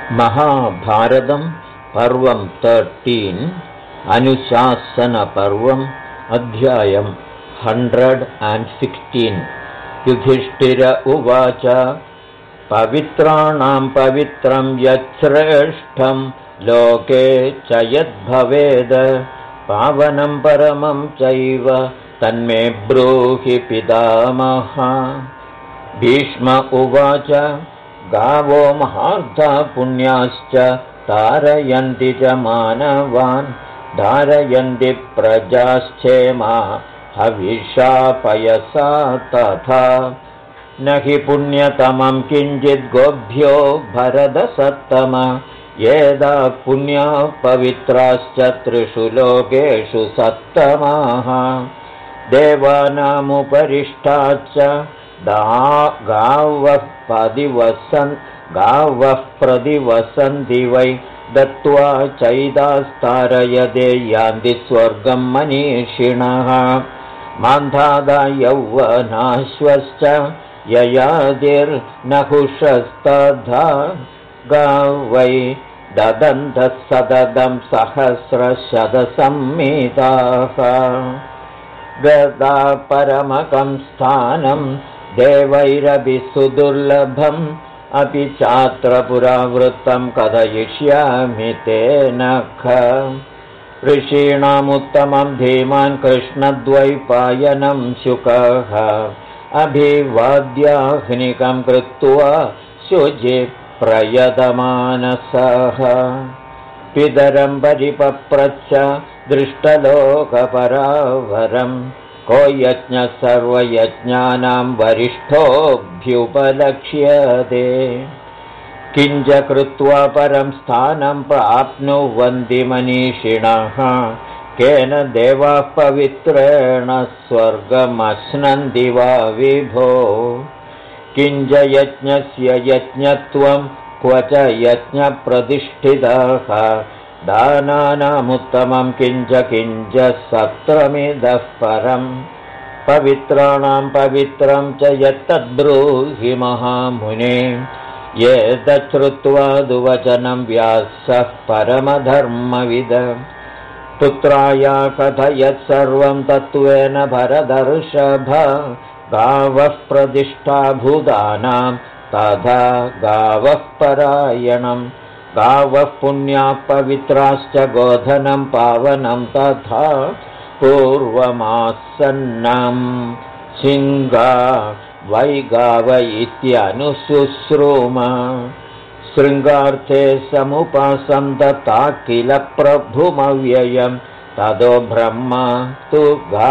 महाभारतं पर्वं 13 अनुशासनपर्वम् अध्यायं 116 युधिष्ठिर उवाच पवित्राणां पवित्रं यच्छ्रेष्ठं लोके च यद्भवेद पावनं परमं चैव तन्मे ब्रूहि पितामह। भीष्म उवाच गावो महार्था पुण्याश्च तारयन्ति च मानवान् धारयन्ति प्रजाश्चेमा हविषा पयसा तथा न हि पुण्यतमं किञ्चित् गोभ्यो भरदसत्तम येदा पुण्या पवित्राश्च त्रिषु लोकेषु सत्तमाः देवानामुपरिष्टाश्च गावः प्रतिवसन्ति वै दत्त्वा चैदास्तारयदे यान्ति स्वर्गं मनीषिणः मान्धादा यौवनाश्वश्च ययादिर्नहुषस्तथा गावै ददन्तः सततं सहस्रशतसंमिताः गदा परमकं स्थानं देवैरपि सुदुर्लभम् अपि चात्र पुरावृत्तं कथयिष्यामि तेन ऋषीणामुत्तमं धीमान् कृष्णद्वैपायनं शुकः अभिवाद्याह्निकं कृत्वा शुचि प्रयतमानसः पितरं परिपप्रच्छ दृष्टलोकपरावरम् को यज्ञः सर्वयज्ञानां वरिष्ठोऽभ्युपलक्ष्यते किञ्च कृत्वा परं स्थानं प्राप्नुवन्ति मनीषिणः केन देवाः पवित्रेण स्वर्गमश्नन्ति वा विभो किञ्च यज्ञस्य यज्ञत्वं क्व च यज्ञप्रतिष्ठितः दानानामुत्तमं किञ्च सत्रमिदः परं पवित्राणां पवित्रं च यत्तद्ब्रूहि महामुने एतच्छ्रुत्वा दुवचनं व्यासः परमधर्मविद पुत्राया कथयत् सर्वं तत्त्वेन भरतर्षभ गावः प्रतिष्ठा भूतानां तथा गावः परायणम् गावः पुण्याः पवित्राश्च गोधनं पावनं तथा पूर्वमासन्नं सिंगा वै गाव इत्यनुशुश्रूम शृङ्गार्थे समुपासं दत्ता किल प्रभुमव्ययं ततो ब्रह्मा तु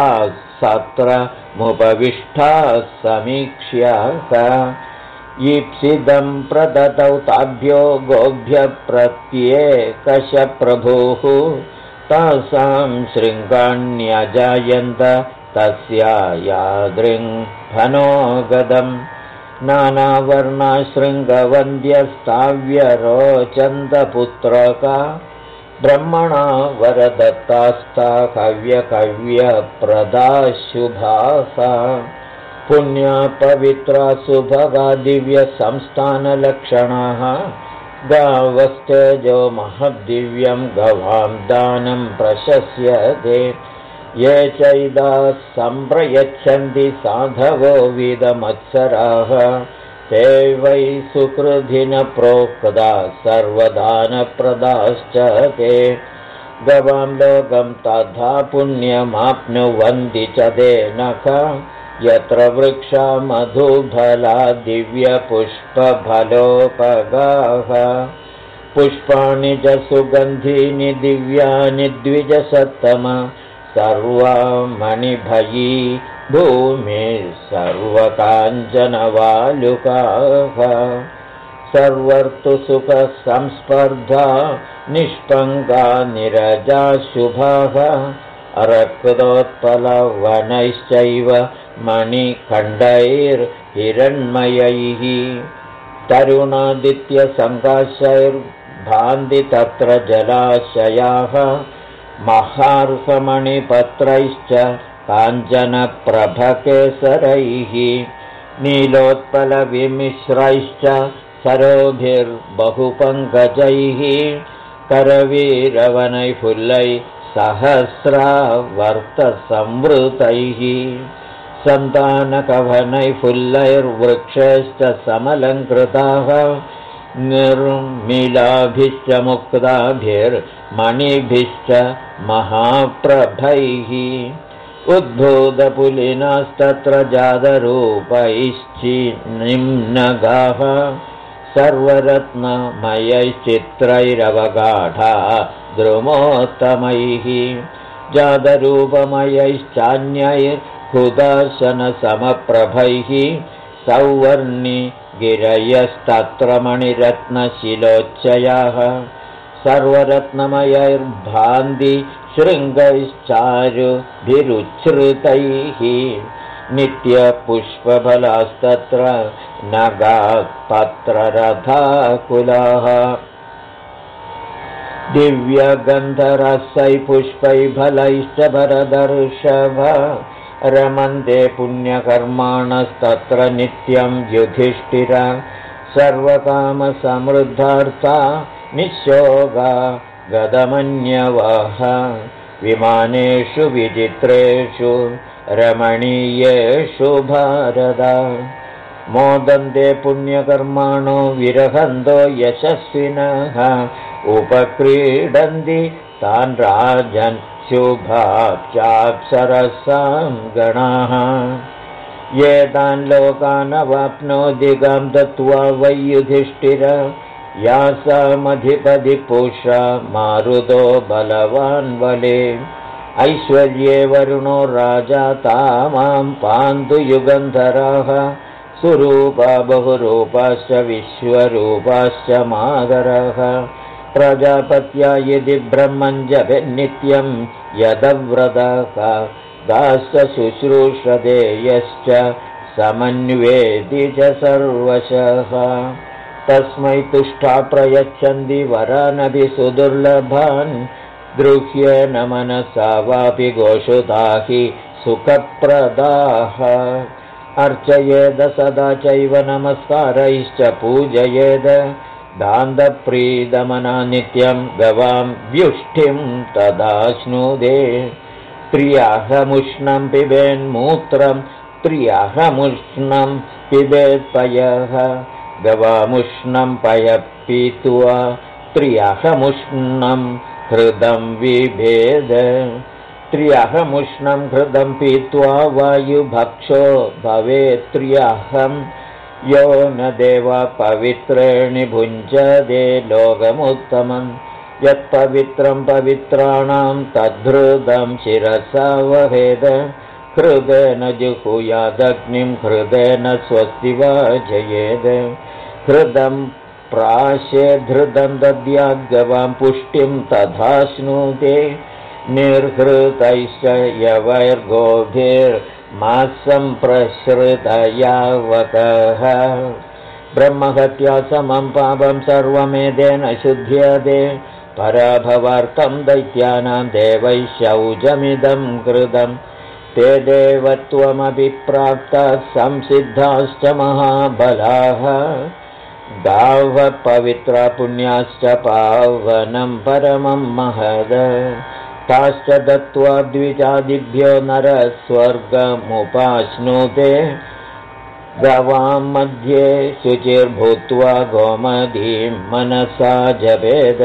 गासत्रमुपविष्टा समीक्ष्यः ईप्सितं प्रदतौ ताभ्यो गोभ्य प्रत्येकश प्रभुः तासां शृङ्गाण्यजायन्त तस्या यादृङ्घनोगदम् नानावर्णाशृङ्गवन्द्यस्ताव्यरोचन्दपुत्रका ब्रह्मणा वरदत्तास्ता कव्यकव्यप्रदा शुभाः पुण्या पवित्रा सुभगा दिव्यसंस्थानलक्षणाः गावस्तेजो महद्दिव्यं गवां दानं प्रशस्यते ये चैदाः सम्प्रयच्छन्ति साधवो विदमत्सराः ते वै सुकृधिन प्रोक्ता सर्वदानप्रदाश्च ते गवां लोकं तथा पुण्यमाप्नुवन्ति च ते नख यत्र वृक्षा मधुफला दिव्यपुष्पफलोपगाः पुष्पाणि च सुगन्धीनि दिव्यानि द्विजसत्तम सर्वमणिभयी भूमिः सर्वकाञ्चनवालुकाः सर्वर्तुसुखसंस्पर्धा निष्पङ्गा निरजा शुभाः रक्तोत्पलवनैश्चैव मणिखण्डैर्हिरण्मयैः तरुणादित्यसङ्काशैर्भान्ति तत्र जलाशयाः महार्हमणिपत्रैश्च काञ्चनप्रभकेसरैः नीलोत्पलविमिश्रैश्च सरोभिर्बहुपङ्कजैः करवीरवनैफुल्लै सहस्रावर्तसंवृतैः सन्तानकवनैफुल्लैर्वृक्षैश्च समलङ्कृताः निर्मिलाभिश्च मुक्ताभिर्मणिभिश्च महाप्रभैः उद्भूतपुलिनास्तत्र जातरूपैश्चिन्निम्नगाः सर्वरत्नमयैश्चित्रैरवगाढा द्रुमोत्तमैः जातरूपमयैश्चान्यैर्हुदाशनसमप्रभैः सौवर्णि गिरयस्तत्र मणिरत्नशिलोच्चयाः सर्वरत्नमयैर्भान्ति शृङ्गैश्चारुभिरुच्छ्रितैः नित्यपुष्पफलास्तत्र नगात्पत्ररथाकुलाः दिव्यगन्धरसै पुष्पैफलैश्च भरदर्षभ रमन्ते पुण्यकर्माणस्तत्र नित्यं युधिष्ठिर सर्वकामसमृद्धार्था निःशोगा गदमन्यवः विमानेषु विचित्रेषु रमणीयेषु भारत मोदन्ते पुण्यकर्माणो विरहन्तो यशस्विनः उपक्रीडन्ति तान् राजन् शुभाप्स्याप्सरसां गणाः ये तान् लोकानवाप्नोति गां दत्त्वा वै युधिष्ठिर यासामधिपति पूषा मारुतो बलवान् बले ऐश्वर्ये वरुणो राजा तामां पान्तु युगन्धराः सुरूपा बहुरूपाश्च विश्वरूपाश्च मातरः प्रजापत्या यदि ब्रह्मं जपेन्नित्यं यदव्रतः दाश्च शुश्रूषते यश्च समन्वेति च सर्वशः तस्मै तुष्टा प्रयच्छन्ति वरानपि सुदुर्लभान् दृह्येन मनसा वापि गोषुता हि सुखप्रदाः अर्चयेद सदा चैव नमस्कारैश्च पूजयेद दान्तप्रीदमना नित्यं गवां व्युष्टिं तदाश्नुदे प्रियाहमुष्णं पिबेन्मूत्रं प्रियाहमुष्णं पिबेत्पयः गवामुष्णं पयपीत्वा प्रियाहमुष्णं हृदं विभेद त्र्यहमुष्णं हृदं पीत्वा वायुभक्षो भवेत् त्र्यहं यो न देवा पवित्रेणि भुञ्जते लोकमुत्तमं यत्पवित्रं पवित्राणां तद्धृदं शिरसा वहेद हृदेन जुहुयादग्निं हृदेन स्वस्ति वाजयेद हृदं प्राशेद्धृदं दद्याद्गवां पुष्टिं तथाश्नुते निर्हृतैश्च यवैर्गोभिर्मासं प्रसृतयावकः ब्रह्महत्या समं पापं सर्वमेतेन शुध्यते पराभवार्थं दैत्यानां देवैः शौचमिदं कृतं ते देवत्वमपि प्राप्ताः संसिद्धाश्च महाबलाः गावः पवित्रा पुण्याश्च पावनं परमं महद ताश्च दत्त्वा द्विजादिभ्यो नरः स्वर्गमुपाश्नुते गवां मध्ये शुचिर्भूत्वा गोमतीं मनसा जपेद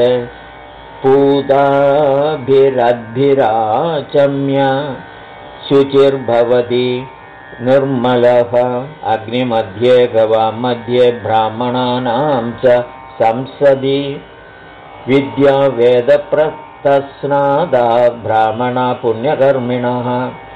पूताभिरद्भिराचम्य शुचिर्भवति निर्मलः अग्निमध्ये गवां मध्ये ब्राह्मणानां च संसदि विद्यावेदप्रतस्नादा ब्राह्मणा पुण्यकर्मिणः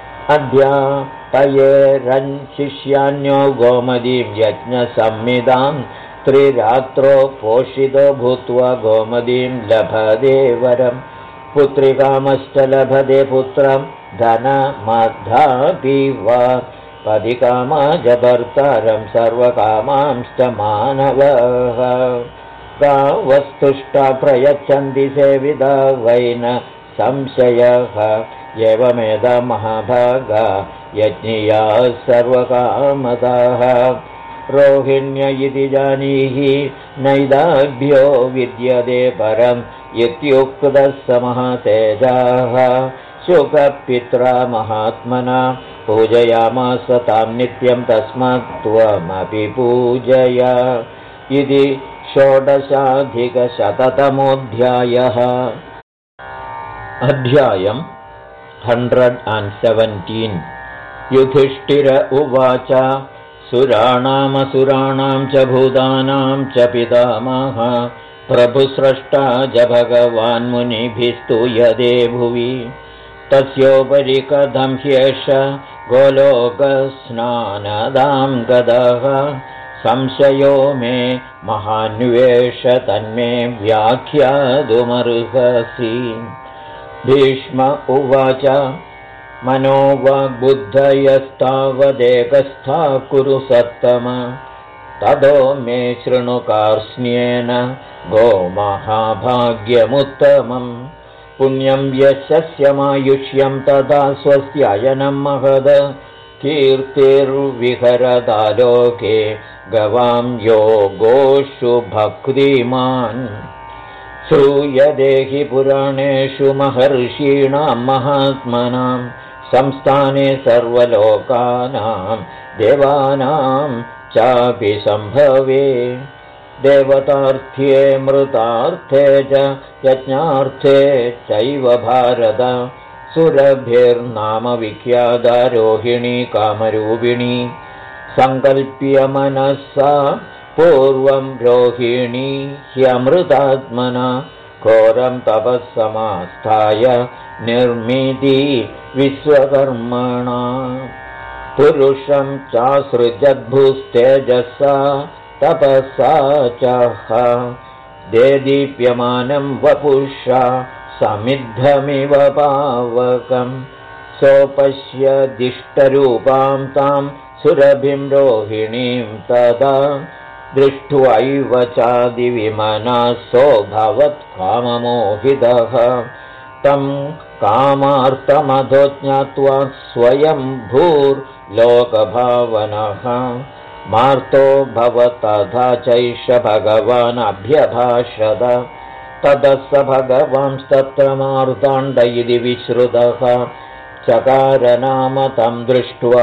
अध्यापयेरन् शिष्यान्यो गोमतीं यज्ञसंहितां त्रिरात्रो पोषितो भूत्वा गोमतीं लभते वरं पुत्रिकामश्च लभते पुत्रं धनमधापि वा पदिकामाज भर्तारं सर्वकामांश्च मानवः गावस्तुष्टा प्रयच्छन्ति सेविता वै न संशयः एवमेदा महाभागा यज्ञियाः सर्वकामदाः रोहिण्य इति जानीहि नैदाभ्यो विद्यते परम् इत्युक्तः समः शुकपित्रा महात्मना पूजयामास तां नित्यं तस्मात् त्वमपि पूजय इति 16अधिकशततमोऽध्यायः। अध्यायम् 117। युधिष्ठिर उवाच सुराणामसुराणां च भूतानां च पितामहः प्रभुस्रष्टा च भगवान् मुनिभिस्तूयते भुवि तस्योपरि कथं ह्येष गोलोकस्नानदां गतः संशयो मे महान्वेष तन्मे व्याख्यातुमर्हसि। भीष्म उवाच मनोवाग्बुद्धयस्तावदेकस्था कुरु सत्तम ततो मे शृणु कार्ष्ण्येन गोमहाभाग्यमुत्तमम् पुण्यं यशस्यमायुष्यं तदा स्वस्यायनं महद कीर्तिर्विहरदालोके गवां योगोषु भक्तिमान् श्रूयते हि पुराणेषु महर्षीणां महात्मनां संस्थाने सर्वलोकानां देवानां चापि सम्भवे देवतार्थ्ये मृतार्थे च यज्ञार्थे चैव भारत सुरभिर्नाम विख्याता रोहिणी कामरूपिणी सङ्कल्प्य मनसा पूर्वं रोहिणी ह्यमृतात्मना घोरं तपःसमास्थाय निर्मिति विश्वकर्मणा पुरुषं चासृजद्भुस्तेजसा तपसा च देदीप्यमानं वपुषा समिद्धमिव पावकं सोपश्य दिष्टरूपां तां सुरभिं रोहिणीं तदा दृष्ट्वैव चादिविमनसोऽभवत् काममोहितः तं कामार्थमधो ज्ञात्वा स्वयं भूर्लोकभावनः मार्तो भवतथा चैष भगवान् अभ्यभाषत ततः स भगवांस्तत्र मार्ताण्ड इति विश्रुतः चकार नाम तं दृष्ट्वा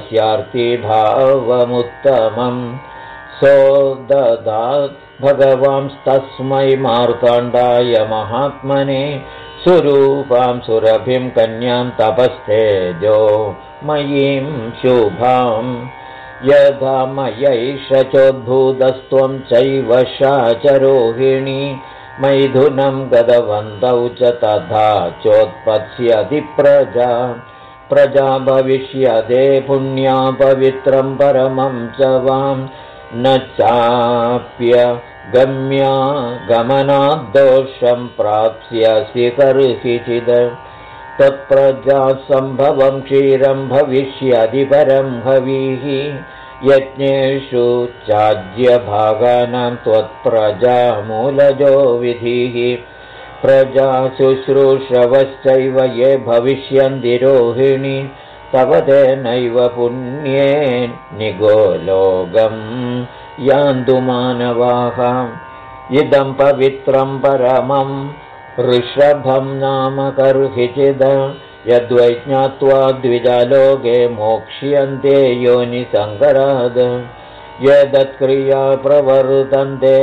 तस्यार्तिभावमुत्तमम् सोददात् भगवांस्तस्मै मार्ताण्डाय महात्मने सुरूपां सुरभिं कन्यां तपस्तेजो मयीं शुभाम् यथा मयैष चोद्भूतस्त्वं चैव सा च रोहिणी मैथुनं गतवन्तौ च तथा चोत्पत्स्यति प्रजा भविष्यते पुण्या पवित्रं परमं च वां न चाप्य गम्या गमनाद्दोषं प्राप्स्यसि कर्हिचित् तत्प्रजा सम्भवं क्षीरं भविष्यति परं हविः यज्ञेषु चाज्यभागानां त्वत्प्रजामूलजो विधिः प्रजा शुश्रूषवश्चैव ये भविष्यन्ति रोहिणी तव तेनैव पुण्ये निगोलोकं यान्तु मानवाः इदं पवित्रं परमं ऋषभं नाम कर्हिचिद यद्वै ज्ञात्वा द्विजालोके मोक्ष्यन्ते योनिसङ्कराद यदत्क्रिया प्रवर्तन्ते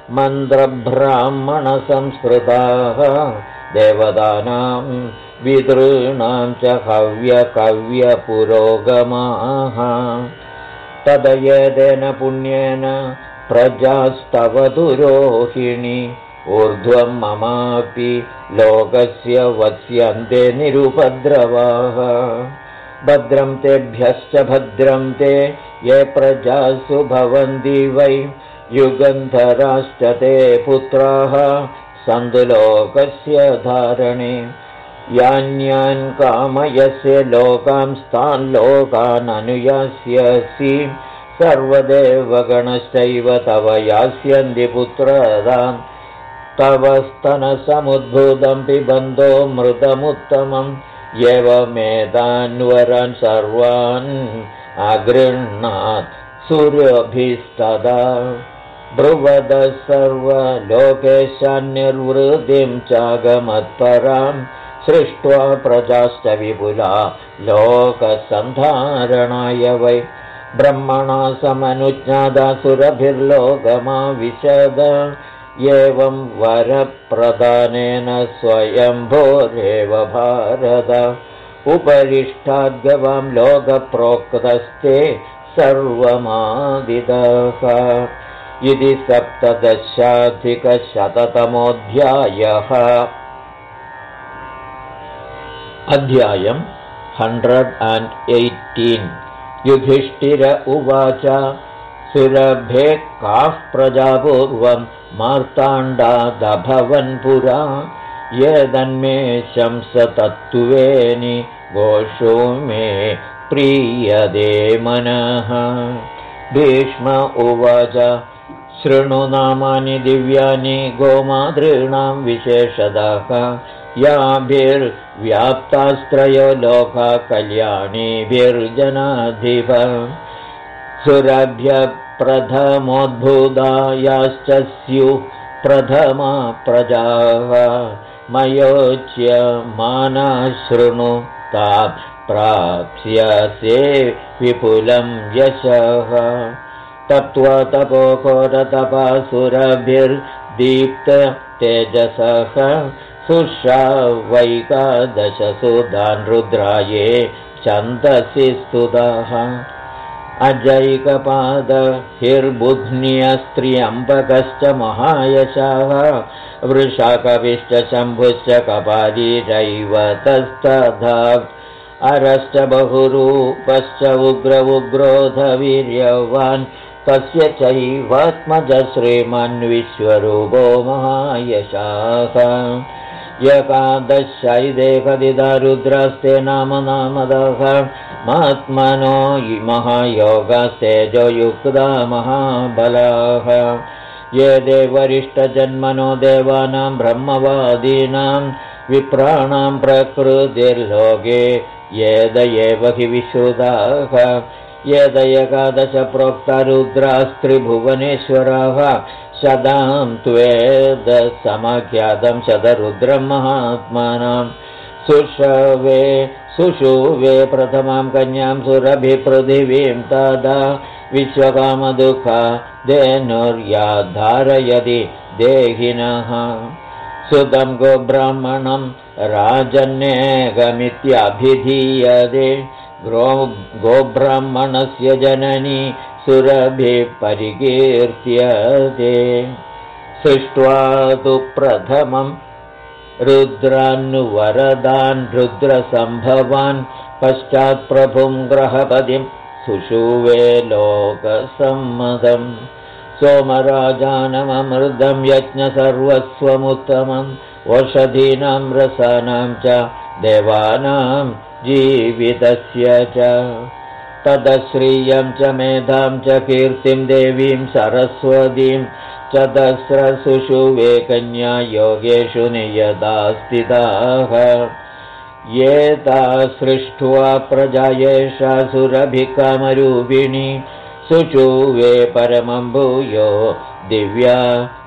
मन्त्रब्राह्मणसंस्कृताः देवतानां विदॄणां च हव्यकव्यपुरोगमाः तदयेतेन पुण्येन प्रजास्तवतु रोहिणी ऊर्ध्वं ममापि लोकस्य वत्स्यन्ते निरुपद्रवाः भद्रं तेभ्यश्च भद्रं ते ये प्रजासु भवन्ति वै युगन्धराश्च ते पुत्राः सन्तु लोकस्य धारणे यान्यान् कामयस्य लोकांस्तान् लोकान् अनुयास्यसि सर्वदेवगणश्चैव तव यास्यन्ति पुत्रदान् तव स्तनसमुद्भूतं पिबन्धो मृतमुत्तमम् एवमेतान् वरान् सर्वान् अगृह्णात् सुरभिस्तदा ब्रुवदः सर्वलोकेशान्निर्वृतिं चागमत्परां सृष्ट्वा प्रजाश्च विपुला लोकसन्धारणाय वै ब्रह्मणा समनुज्ञाता सुरभिर्लोकमाविशद एवं वरप्रदानेन स्वयंभोरेव भारत उपरिष्टाद्गवां लोकप्रोक्तस्ते सर्वमादिदः इति 17अधिकशततमोऽध्यायः। अध्यायम् 118। युधिष्ठिर उवाच सुरभे काः प्रजापूर्वं मार्ताण्डादभवन् पुरा येदन्मे शंसतत्त्वेनि गोषो मे प्रीयदे मनः। भीष्म उवाच शृणु नामानि दिव्यानि गोमातॄणां विशेषतः याभिर्व्याप्तास्त्रयो लोका कल्याणीभिर्जनाधिप सुरभ्य प्रथमोद्भूतायाश्च स्युः प्रथमा प्रजाः मयोच्य माना शृणु ताः प्राप्स्यसे विपुलं यशः। तप्त्वा तपोघोरतपासुरभिर्दीप्त तेजसः सुश्रावैकादशसूदान् रुद्राये छन्दसि स्तुतः अजैकपादहिर्बुध्न्यस्त्र्यम्बकश्च महायशाः वृषाकविश्च शम्भुश्च कपालीरैवतस्तथा अरश्च बहुरूपश्च उग्रोधवीर्यवान् तस्य चैवात्मज श्रीमान् विश्वरूपो महायशाः एकादशैदेकदिदा रुद्रास्ते नामदः महात्मनो महायोगस्तेजोयुक्ता महाबलाः ये देवरिष्टजन्मनो देवानां ब्रह्मवादीनां विप्राणां प्रकृतिर्लोके येद एव हि विश्रुताः येद एकादश प्रोक्ता रुद्रास्त्रिभुवनेश्वराः शदां त्वेद समख्यातं शतरुद्रं महात्मानां सुषुवे प्रथमां कन्यां सुरभिपृथिवीं तदा विश्वकामदुःखा धेनुर्याधारयति देहिनः सुतं गोब्राह्मणं राजन्नेकमित्यभिधीयते गोब्राह्मणस्य जननी सुरभिः परिकीर्त्यते सृष्ट्वा तु प्रथमं रुद्रान्वरदान् रुद्रसम्भवान् पश्चात्प्रभुं ग्रहपतिं सुषुवे लोकसम्मतम् सोमराजानममृतं यज्ञसर्वस्वमुत्तमम् ओषधीनां रसानां च देवानां जीवितस्य च तदश्रियं च मेधां च कीर्तिं देवीं सरस्वतीं चतस्रसुषुवे कन्या योगेषु नियता स्थिताः ये तासृष्ट्वा प्रजा एषा सुरभिकामरूपिणी सुषुवे परमं भूयो दिव्या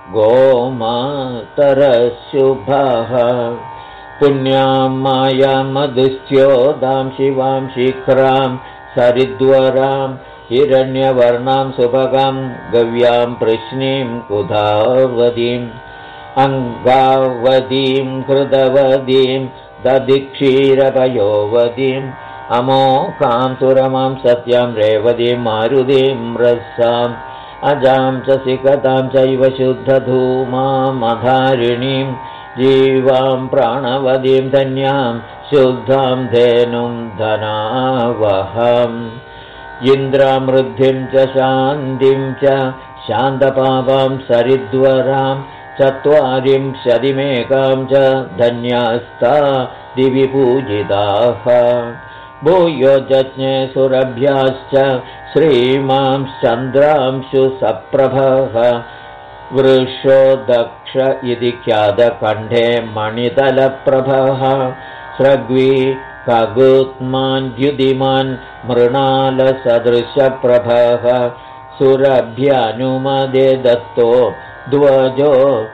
गोमातरशुभः पुण्यां मायां मधुस्योदां शिवां शिखरां सरिद्वरां हिरण्यवर्णां सुभगां गव्यां प्रश्नीं कुधावतीम् अङ्गावतीं कृतवतीं दधिक्षीरपयोवतीम् अमोकां सुरमां सत्यां रेवतीं मारुतीं रसाम् अजां च सिकतां चैव शुद्धधूमामधारिणीं जीवां प्राणवतीं धन्यां शुद्धां धेनुं धनावहम् इन्द्रामृद्धिं च शान्तिं च शान्तपापां सरिद्वरां चत्वारिंशदिमेकां च धन्यास्ता दिवि पूजिताः भूयो जज्ञे सुरभ्याश्च श्रीमांश्चन्द्रांशु सप्रभः वृषो दक्ष इति ख्यातकण्ठे मणितलप्रभः स्रग्वी खगुत्मान् द्युतिमान् मृणालसदृशप्रभः सुरभ्यनुमदे दत्तो ध्वजो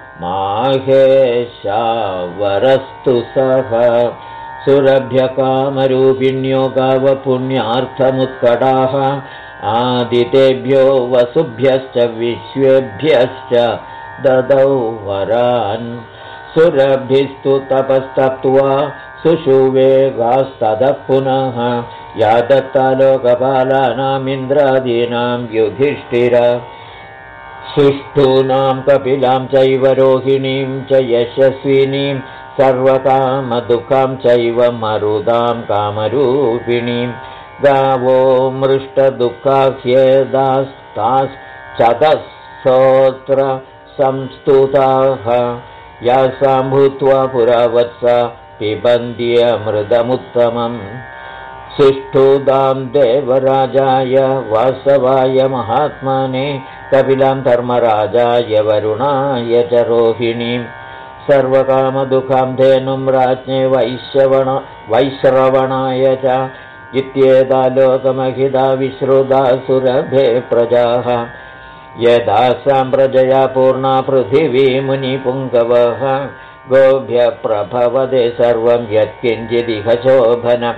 माहेशावरस्तु सः सुरभ्यकामरूपिण्यो गावपुण्यार्थमुत्कटाः आदितेभ्यो वसुभ्यश्च विश्वेभ्यश्च ददौ वरान् सुरभिस्तु तपस्तप्त्वा सुषुवेगास्ततः पुनः या दत्ता लोकपालानामिन्द्रादीनां युधिष्ठिर सुष्ठूनां कपिलां चैव रोहिणीं च यशस्विनीं सर्वकामदुःखां चैव मरुदां कामरूपिणीं गावो मृष्टदुःखाख्येदास्ताश्चतस्रोत्र संस्तुताः यासां भूत्वा पुरावत्सा पिबन्त्यमृतमुत्तमम् सुष्ठुदां देवराजाय वासवाय महात्मने कपिलां धर्मराजाय वरुणाय च रोहिणीं सर्वकामदुःखां धेनुं राज्ञे वैश्रवणाय च इत्येता लोकमहिता विश्रुता सुरभे प्रजाः यदासां प्रजया पूर्णा पृथिवी मुनिपुङ्गवः गोभ्यः प्रभवते सर्वं यत्किञ्चिदिह शोभनम्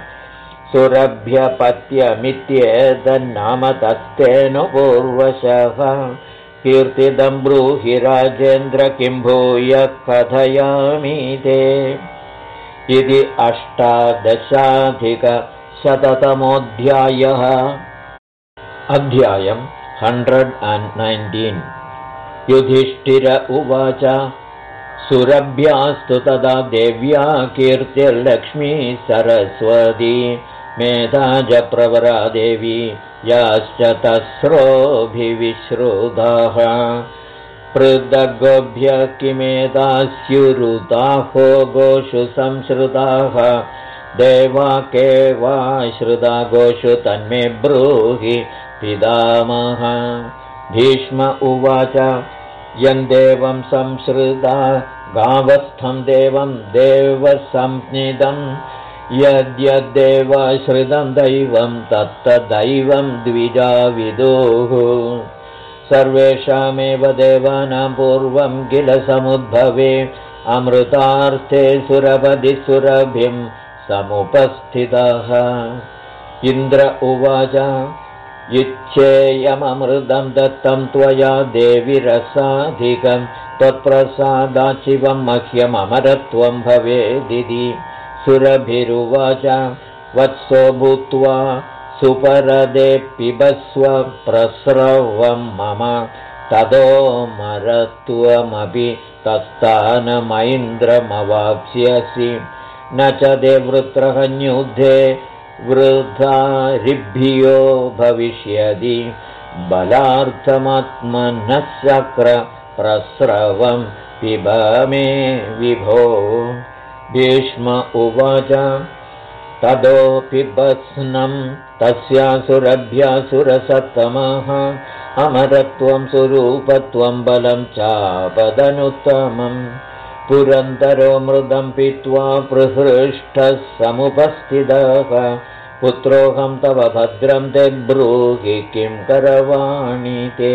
सुरभ्यपत्यमित्येतन्नाम तस्तेऽनुपूर्वशः कीर्तिदं ब्रूहि राजेन्द्र किं भूय कथयामि ते इति 18धिकशततमोऽध्यायः अध्यायम् 119 युधिष्ठिर उवाच सुरभ्यास्तु तदा देव्या कीर्तिर्लक्ष्मी सरस्वती मेधा च प्रवरा देवी याश्च तस्रोऽभिविश्रुताः पृथग्गोभ्यः किमेतास्युरुताहो गोषु संश्रुताः देवा के वा श्रुता गोषु तन्मे ब्रूहि पितामह भीष्म उवाच यं देवं संश्रुता गावस्थं देवं देवसंज्ञितं यद्यद्देवाश्रितं दैवं तत्तदैवं द्विजा विदुः सर्वेषामेव देवानां पूर्वं किल समुद्भवे अमृतार्थे सुरपतिसुरभिं समुपस्थितः इन्द्र उवाच इच्छेयममृतं दत्तं त्वया देवि रसाधिकं त्वत्प्रसादात् शिवं मह्यममरत्वं भवेदिति सुरभिरुवाच वत्सो भूत्वा सुपरदे पिबस्व प्रस्रवं मम ततो मरत्वमपि तत्स्थानमैन्द्रमवाप्स्यसि न च देववृत्रहन्युद्धे वृद्धारिभ्यो भविष्यति बलार्थमात्मनः शक्र प्रस्रवं पिब मे विभो भीष्म उवाच ततो पिबत्स्नं तस्यासुरभ्यासुरसत्तमः अमरत्वं सुरूपत्वं बलं चापदनुत्तमम् पुरन्दरो मृदं पीत्वा प्रहृष्टः समुपस्थितः पुत्रोऽहं तव भद्रं ते ब्रूहि किं करवाणि ते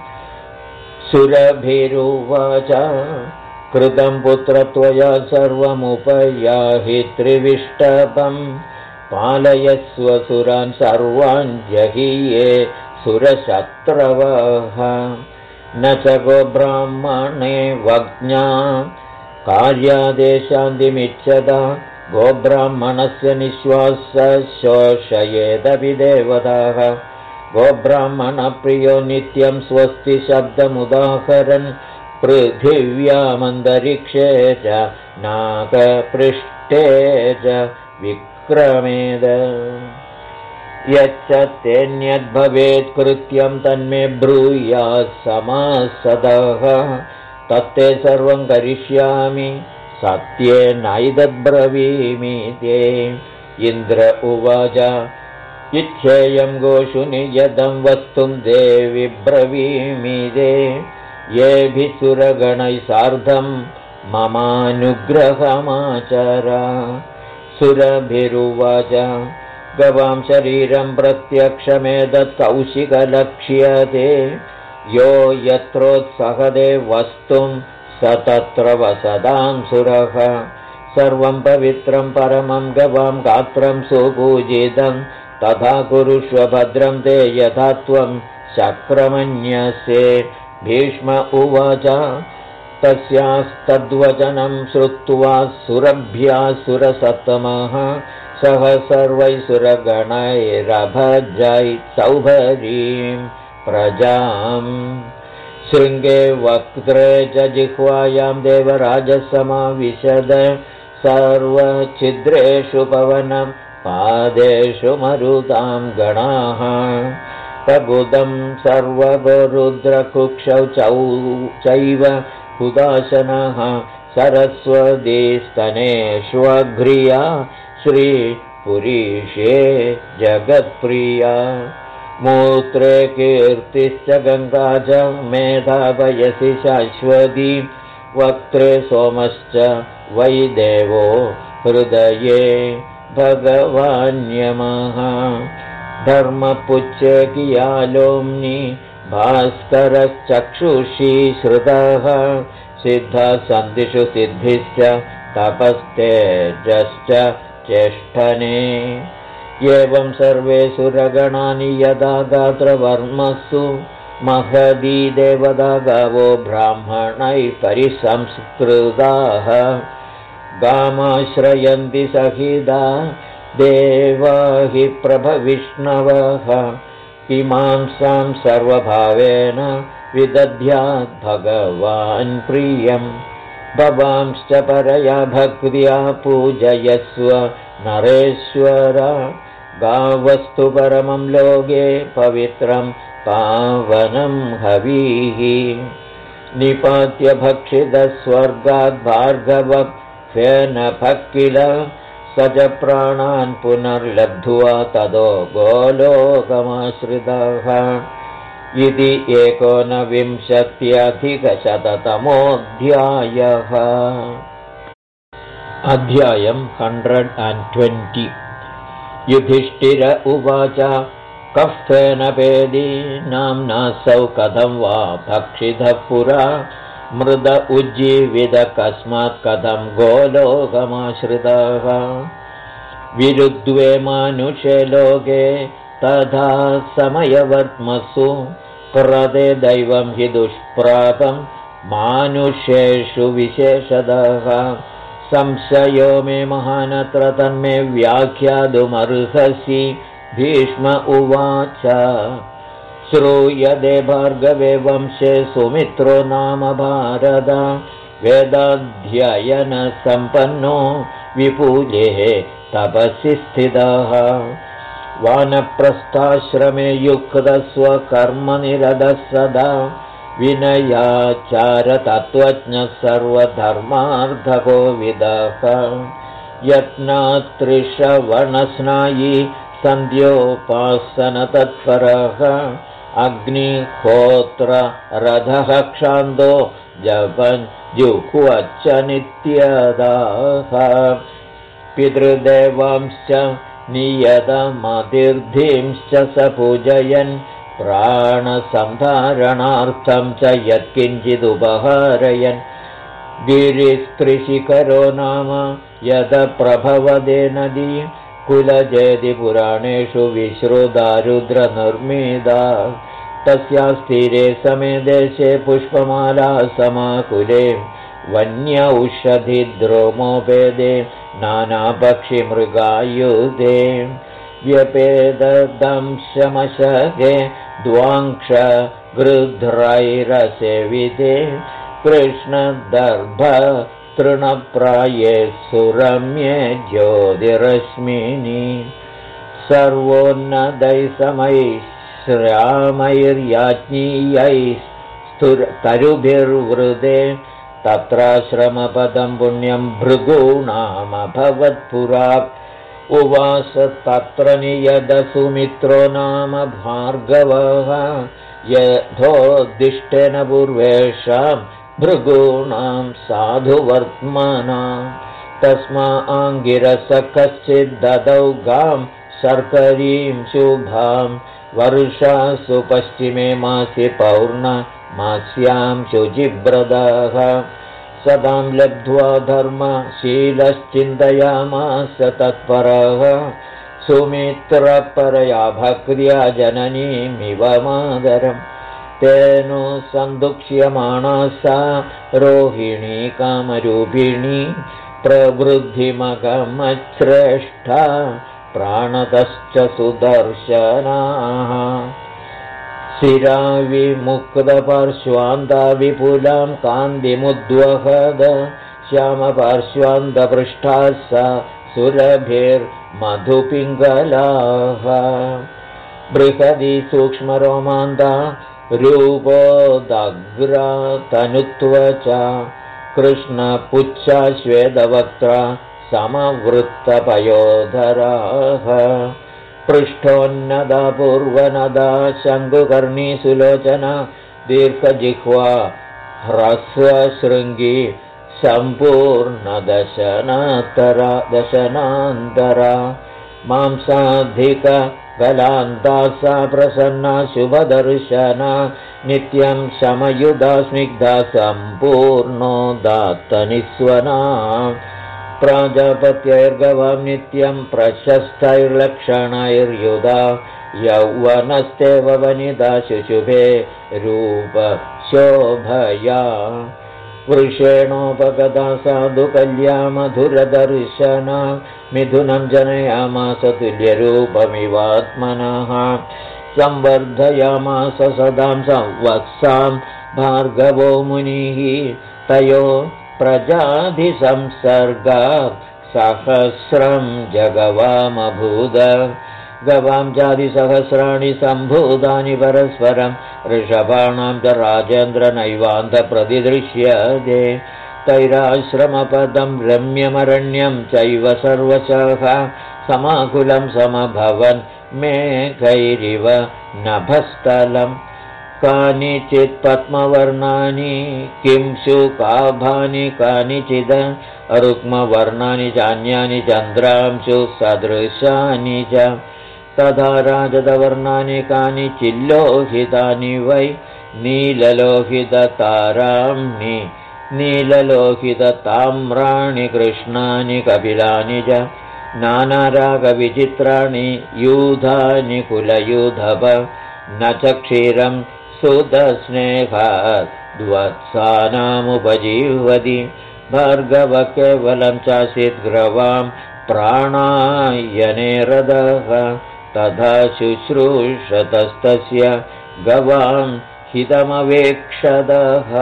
सुरभिरुवाच कृतं पुत्रत्वया सर्वमुपयाहि त्रिविष्टपं पालयस्व सुरान् सर्वान् जहीये सुरशत्रवः न च गोब्राह्मणे वज्ञा कार्यादेशान्तिमिच्छदा गोब्राह्मणस्य निःश्वासः शोषयेदपि देवताः गोब्राह्मणप्रियो नित्यं स्वस्ति शब्दमुदाहरन् पृथिव्यामन्तरिक्षे च नाकपृष्ठे च विक्रमेद यच्च तेन्यद्भवेत् कृत्यं तन्मे ब्रूयात् समासदः तत्ते सर्वं करिष्यामि सत्येनैतद्ब्रवीमि ते इन्द्र उवाच इच्छेयं गोषु नियतं वस्तुं देवि ब्रवीमि ते येभिः सुरगणैः सार्धं ममानुग्रहमाचर सुरभिरुवाच गवां शरीरं प्रत्यक्षमेतत् कौशिकलक्ष्यते यो यत्रोत्सहदे वस्तुं स तत्र वसदां सुरः सर्वं पवित्रं परमं गवां गात्रं सुपूजितं तथा कुरुष्व भद्रं ते यथा त्वं शक्रमन्यसे भीष्म उवाच तस्यास्तद्वचनं श्रुत्वा सुरभ्यासुरसत्तमः सह सर्वैसुरगणैरभजै सौभरीं प्रजाम् शृङ्गे वक्त्रे च जिह्वायां देवराजसमाविशद सर्वच्छिद्रेषु पवनं पादेषु मरुतां गणाः प्रबुदं सर्वरुद्रकुक्षौ चैव हुदाशनः सरस्वतीस्तनेष्वघ्रिया श्रीपुरीशे जगत्प्रिया मूत्रे कीर्तिश्च गङ्गा च मेधाभयसि शाश्वती वक्त्रे सोमश्च वैदेवो हृदये भगवान्यमः धर्मपुच्छे कियालोम्नि भास्करश्चक्षुषी श्रुतः सिद्धसन्धिषु सिद्धिश्च तपस्तेजश्च चेष्टने एवं सर्वे सुरगणानि यदा गात्रवर्मसु महदी देवता गावो ब्राह्मणैः परिसंस्कृताः गामाश्रयन्ति सहिता देवा हि प्रभविष्णवः इमांसां सर्वभावेन विदध्यात् भगवान् प्रियम् भवांश्च परया भक्त्या पूजयस्व नरेश्वर गावस्तु परमं लोके पवित्रं पावनं हवीः निपात्य भक्षितस्वर्गात् भार्गवफेनभः किल स च प्राणान् पुनर्लब्ध्वा ततो गोलोकमाश्रितः इति 19विंशत्यधिकशततमोऽध्यायः। अध्यायं 120। युधिष्ठिर उवाच कः फेनपेदी नाम्नासौ कथं वा भक्षितः पुरा मृद उज्जीवितः कस्मात् कथं गोलोकमाश्रितः विरुद्ध्वे मानुषे लोके तथा समयवर्त्मसु प्रदे दैवं हि दुष्प्रापं मानुषेषु विशेषतः संशयो मे महानत्र तन्मे व्याख्यातुमर्हसि भीष्म उवाच श्रूयते भार्गवे वंशे सुमित्रो नाम भारत वेदाध्ययनसम्पन्नो विपुले तपसि स्थितः वानप्रस्थाश्रमे युक्तस्वकर्मनिरतः सदा विनयाचारतत्त्वज्ञः सर्वधर्मार्थकोविदः यत्नात्रिश्रवणस्नायी सन्ध्योपासनतत्परः अग्निहोत्र रथः क्षान्तो जपन् जुह्वच्च नित्यदाः पितृदेवांश्च नियतमतिर्धींश्च स पूजयन् प्राणसंधारणार्थं च यत्किञ्चिदुपहारयन् गिरिस्त्रिशिखरो नाम यद प्रभवदे नदी कुलजेति पुराणेषु विश्रुतारुद्रनिर्मिता तस्यास्तीरे समे देशे पुष्पमाला समाकुले वन्यौषधिद्रोमोपेदे नानापक्षिमृगायुधे व्यपेददंशमशके द्वांक्ष गृध्रैरसेविते कृष्णदर्भ तृणप्राये सुरम्ये ज्योतिरश्मिनि सर्वोन्नतैः समैश्रामैर्याज्ञीयैः तरुभिर्वृते तत्राश्रमपदं पुण्यं भृगूणामभवत्पुरा उवास तत्र नियतसुमित्रो नाम भार्गवः यथोद्दिष्टेन पूर्वेषां भृगूणां साधुवर्त्मना तस्माऽङ्गिरसः कश्चिद्ददौ गां शर्करीं शुभां वर्षासु पश्चिमे मासि पौर्णमास्यां शुचिव्रतः सदां लब्ध्वा धर्मशीलश्चिन्तयामास तत्परः सुमित्रपरया भक्त्या जननीमिव मादरम् तेनो सन्दुक्ष्यमाणा सा रोहिणी कामरूपिणी प्रवृद्धिमगमच्छ्रेष्ठा प्राणतश्च सुदर्शनाः शिराविमुक्तपार्श्वान्ता विपुलां कान्तिमुद्वहद श्यामपार्श्वान्तपृष्ठाः सा सुरभिर्मधुपिङ्गलाः बृहदी सूक्ष्मरोमान्ता रूपोदग्रा तनुत्वचा कृष्णपुच्छा श्वेतवक्त्रा समवृत्तपयोधराः पृष्ठोन्नदा पूर्वनदा शङ्कुकर्णी सुलोचना दीर्घजिह्वा ह्रस्वशृङ्गी सम्पूर्णदशनान्तरा मांसाधिकबलान्ता सा प्रसन्ना शुभदर्शना नित्यं शमयुधा स्निग्धा सम्पूर्णोदात्तनिस्वना प्राजापत्यैर्गवां नित्यं प्रशस्तैर्लक्षणैर्युधा यौवनस्तेव वनिता शुशुभे रूपशोभया वृषेणोपगता साधुकल्या मधुरदर्शना मिथुनं जनयामास तुल्यरूपमिवात्मनः संवर्धयामास सदां संवत्सां भार्गवो मुनिः तयो प्रजाधिसंसर्गात् सहस्रं जगवामभूद गवां जातिसहस्राणि सम्भूतानि परस्परं ऋषभाणां च राजेन्द्रनैवान्तप्रतिदृश्यते तैराश्रमपदं रम्यमरण्यं चैव सर्वशः समाकुलं समभवन् मेघैरिव नभस्थलम् कानिचित् पद्मवर्णानि किं शुकाभानि कानिचिद रुक्मवर्णानि चान्यानि चन्द्रांशु सदृशानि च तथा राजतवर्णानि कानिचिल्लोहितानि वै नीललोहितताराम्नि नीललोहितताम्राणि कृष्णानि कपिलानि च नानारागविचित्राणि यूधानि कुलयूधव न च क्षीरं सुतस्नेहाद्वत्सानामुपजीवति भार्गव केवलं चासीत् ग्रवां प्राणायने रदः तथा शुश्रूषतस्तस्य गवां हितमवेक्षदः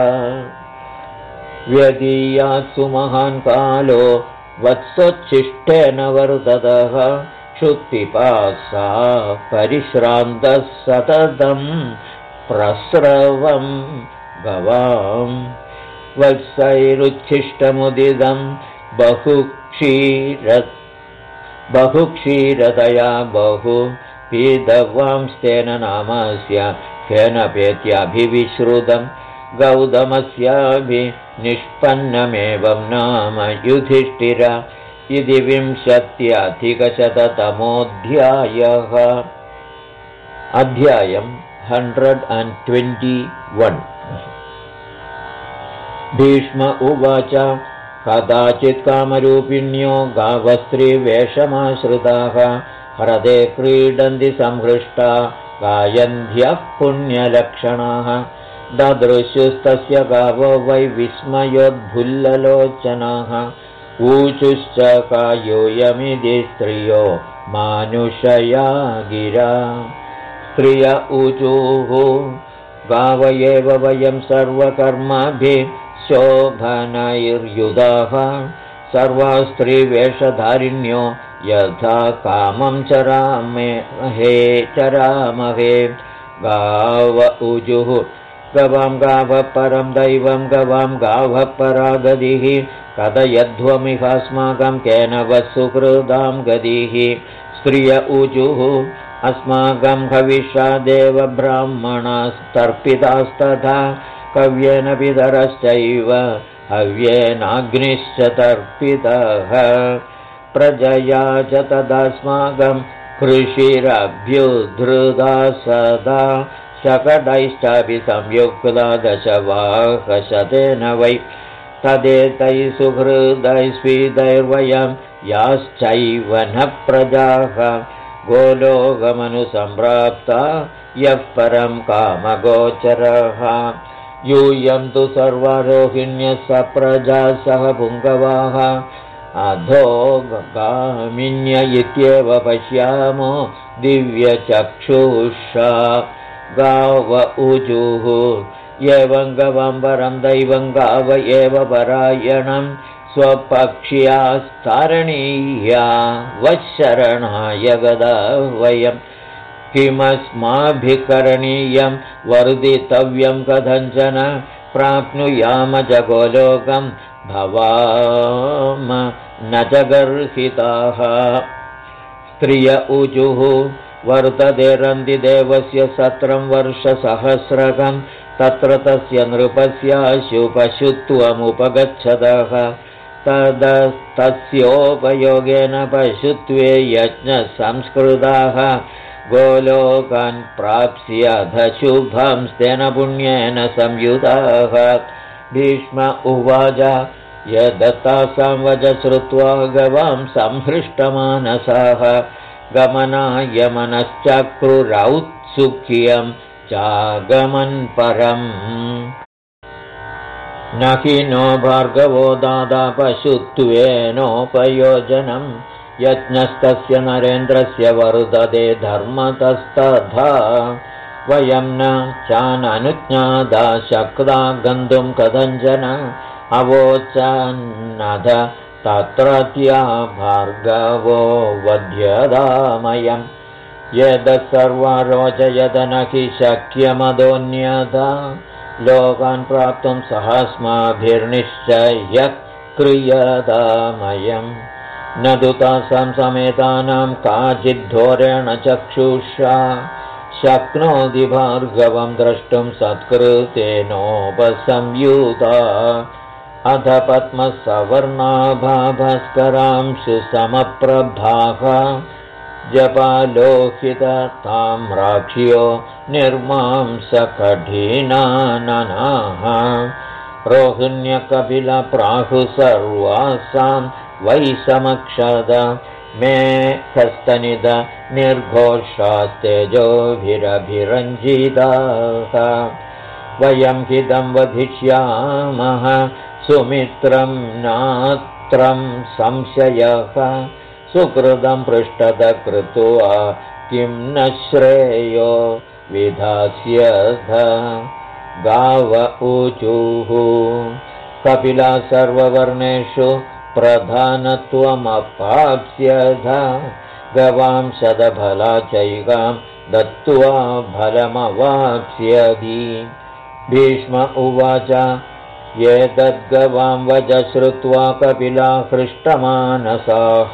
व्यदीयात् सुमहान् कालो वत्सोच्छिष्टेन वर्ततः क्षुत्पिपासा परिश्रान्तः सततं प्रस्रवं गवां वत्सैरुच्छिष्टमुदितं बहुक्षीरतया बहु पीतवांस्तेन नामस्य फेनपेत्याभिविश्रुतं गौतमस्याभिनिष्पन्नमेवं नाम युधिष्ठिर इति 20अधिकशततमोऽध्यायः अध्यायं 121 भीष्म उवाच कदाचित् कामरूपिण्यो गावस्त्रीवेषमाश्रिताः हृदे क्रीडन्ति संहृष्टा गायन्ध्यः पुण्यलक्षणाः ददृशुस्तस्य गावो वै विस्मयोद्भुल्ललोचनाः ऊचुश्च कायोऽयमिति स्त्रियो मानुषया गिरा स्त्रिय ऊचुः गाव एव वयं सर्वकर्माभिः शोभनैर्युधाः सर्वा स्त्रीवेषधारिण्यो यथा कामं चरामहे गाव ऊजुः गवां गावः परं दैवं गवां गावः परा गतिः कथयध्वमिहास्माकं केन वत्सुकृतां गतिः स्त्रिय ऊजुः अस्माकं हविषा देवब्राह्मणास्तर्पितास्तथा कव्येन पितरश्चैव हव्येनाग्निश्च तर्पितः प्रजया च तदस्माकं कृषिरभ्युद्धृता सदा शकटैश्चापि संयुक्ता दशवाहशतेन वै तदेतैः सुहृदैः स्वीदैर्वयं याश्चैव न प्रजाः गोलोकमनुसम्प्राप्ता यः परं कामगोचरः यूयं तु सर्वारोहिण्यः सप्रजा सह पुङ्गवाः अधोगामिन्य इत्येव पश्यामो दिव्यचक्षुषा गाव ऊजुः एवं गवं परं दैवं गाव एव परायणं स्वपक्ष्यास्तारणीया वशरणाय गदा वयं किमस्माभिकरणीयं वर्धितव्यं कथञ्चन प्राप्नुयाम च गोलोकं भवाम न च गर्हिताः स्त्रिय ऊजुः वर्तते रन्दिदेवस्य सत्रं वर्षसहस्रकं तत्र तस्य नृपस्याशुपशुत्वमुपगच्छतः तस्योपयोगेन पशुत्वे यज्ञसंस्कृताः गोलोकान् प्राप्स्यथ शुभं तेन पुण्येन संयुताः भीष्म उवाच यदत्तासां वच श्रुत्वा गवां संहृष्टमानसाः गमनाय मनश्चक्रुरौत्सुक्यं चागमन्परम् न हि नो भार्गवो दादा पशुत्वेनोपयोजनं यज्ञस्तस्य नरेन्द्रस्य वर्धते धर्मतस्तथा वयं न चाननुज्ञाता शक्ता गन्तुं कथञ्चन अवोचन्नथ तत्रत्या भार्गवो वध्यदामयम् यदसर्वा रोचयत न हि शक्यमदोऽन्यथा लोकान् प्राप्तुं सहस्माभिर्निश्चयः क्रियतामयम् न तु तासां समेतानां काचिद्धोरेण चक्षुषा शक्नोति भार्गवं द्रष्टुं सत्कृतेनोपसंयुता अथ पद्मसवर्णाभा भास्करांशु समप्रभाः जपालोहितताम्राक्ष्यो निर्मांसकठिनाननाः रोहिण्यकपिलप्राहु सर्वासां वै समक्षद मे हस्तनिद निर्घोषास्तेजोभिरभिरञ्जिताः वयं हितं वधिष्यामः सुमित्रं नात्रं संशयः सुकृतं पृष्ठत कृत्वा किं न श्रेयो विधास्यथ गाव ऊचुः कपिला सर्ववर्णेषु प्रधानत्वमपाप्स्यथ गवां शतफला चैकां दत्त्वा फलमवाप्स्यति भीष्म उवाच एतद्गवां वच श्रुत्वा कपिला हृष्टमानसाः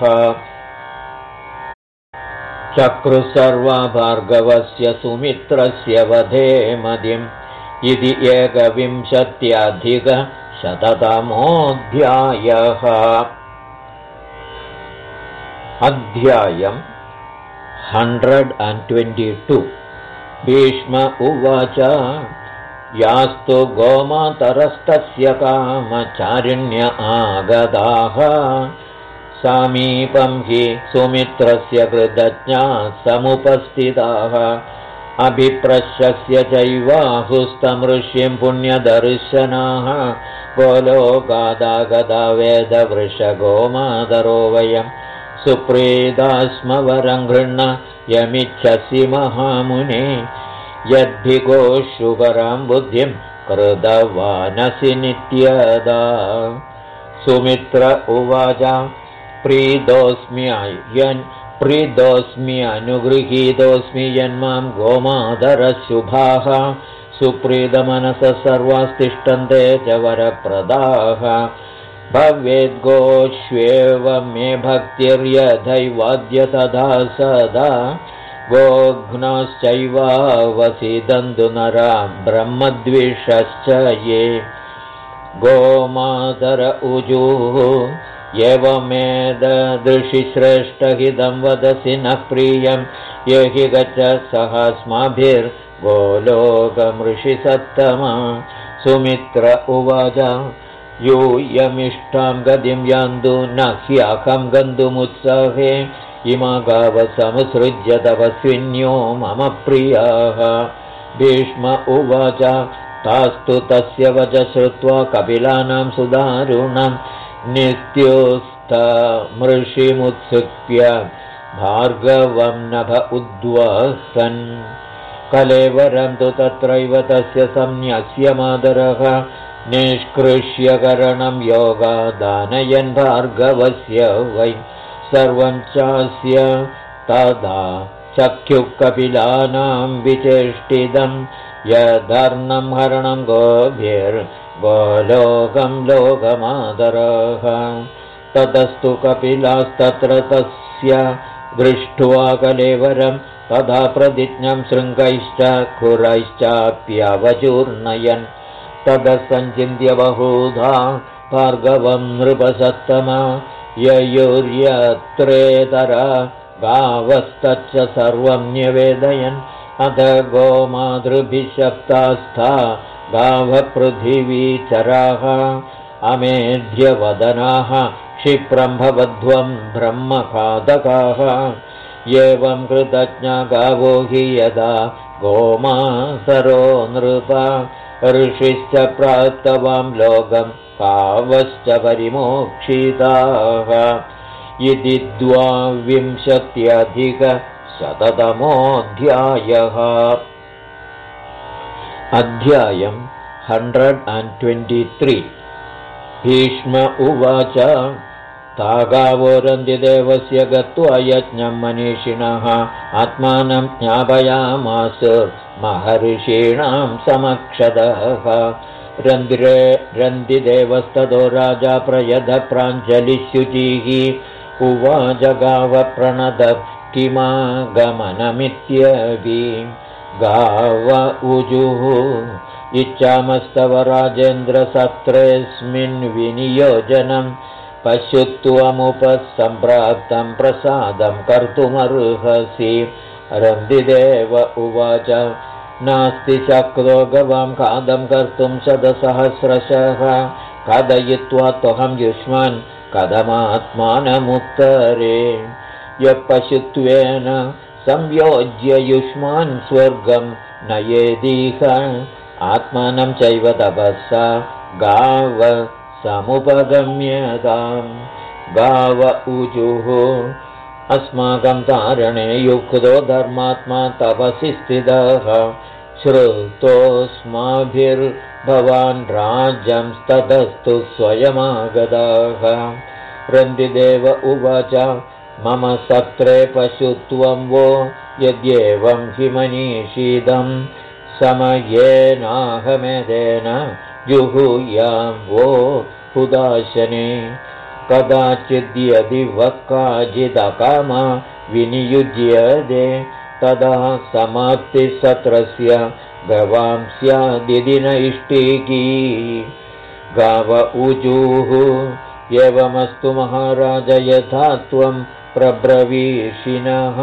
चक्रुः सर्वा भार्गवस्य सुमित्रस्य वधे मदिम् इति एकविंशत्यधिकशततमोऽध्यायः अध्यायम् 122 भीष्म उवाच यास्तु गोमातरस्तस्य कामचारिण्य आगताः समीपं हि सुमित्रस्य कृतज्ञाः समुपस्थिताः अभिप्रशस्य चैवाहुस्तमृष्यं पुण्यदर्शनाः गोलोकादागता वेदवृषगोमातरो वयं सुप्रीता स्म वरं गृह्ण यमिच्छसि महामुने यद्भिगोषु परां बुद्धिं कृतवानसि नित्यदा सुमित्र उवाच प्रीतोऽस्मि अनुगृहीतोऽस्मि यन्मां गोमातरशुभाः सुप्रीतमनसः सर्वास्तिष्ठन्ते च वरप्रदाः भवेद्गोष्वेव मे भक्तिर्यथैवाद्य तथा सदा गोघ्नाश्चैवावसीदन्तु नरा ब्रह्मद्विषश्च ये गोमातर उजुः एवमेददृशिश्रेष्ठहिदं वदसि न प्रियं येहि गच्छ सहस्माभिर्गोलोकमृषिसत्तमा सुमित्र उवाच यूयमिष्टां गतिं यान्तु न ह्यहं गन्तुमुत्साहे इमा गावसमुत्सृज्य तपस्विन्यो मम प्रियाः भीष्म उवाच तास्तु तस्य वच श्रुत्वा कपिलानां सुदारुणं नित्योस्तमृषिमुत्सृप्य भार्गवं नभ उद्वहन् कलेवरं तु तत्रैव तस्य संन्यस्य मातरः निष्कृष्यकरणं योगादानयन् भार्गवस्य वै सर्वं चास्य तदा चक्षुः कपिलानां विचेष्टितं यदर्णं हरणं गोभिर्गोलोकं लोकमादरः ततस्तु कपिलास्तत्र तस्य दृष्ट्वा कलेवरं तथा प्रतिज्ञं शृङ्गैश्च खुरैश्चाप्यवचूर्णयन् ततः सञ्चिन्त्य बहुधा भार्गवं नृपसत्तमा ययुर्यत्रेतरा गावस्तच्च सर्वं न्यवेदयन् अथ गोमातृभिशप्तास्था गावपृथिवीचराः अमेध्यवदनाः क्षिप्रं भवध्वं ब्रह्मघातकाः एवं कृतज्ञा गावो हि यदा गोमातरो नृप ऋषिश्च प्राप्तवां लोकं गावश्च परिमोक्षिताः इति 22-शततमोऽध्यायः। अध्यायं 123। भीष्म उवाच तागावोरन्दिदेवस्य गत्वा यज्ञं मनीषिणः आत्मानं ज्ञापयामास महर्षीणां समक्षतः रन्दिदेवस्ततो राजा प्रयद प्राञ्जलिशुचिः उवाच गावप्रणद किमागमनमित्यपि गाव उजुः इच्छामस्तव राजेन्द्र सत्रेऽस्मिन् विनियोजनं पश्युत्वमुपसम्प्राप्तं प्रसादं कर्तुमर्हसि रन्दिदेव उवाच नास्ति शक्तो गवां खादं कर्तुं शतसहस्रशः खादयित्वा त्वहं युष्मान् कथमात्मानमुत्तरे यः पशुत्वेन संयोज्य युष्मान् स्वर्गं नयेदीह आत्मानं चैव तपसा गाव समुपगम्यताम् गाव उजुः अस्माकं तारणे युक्तो धर्मात्मा तपसि स्थितः श्रुतोऽस्माभिर्भवान् राज्यं ततस्तु स्वयमागतः रन्दिदेव उवाच मम सत्रे पशुत्वं वो यद्येवं हि मनीषीदं समयेनाहमेदेन जुहुयां वो हुदाशने कदाचिद्यदि वक्काजिदकामा विनियुज्यते तदा समाप्तिसत्रस्य गवां स्यादिति नैष्टिकी गाव उजुः एवमस्तु महाराज यथा त्वं प्रब्रवीषिणः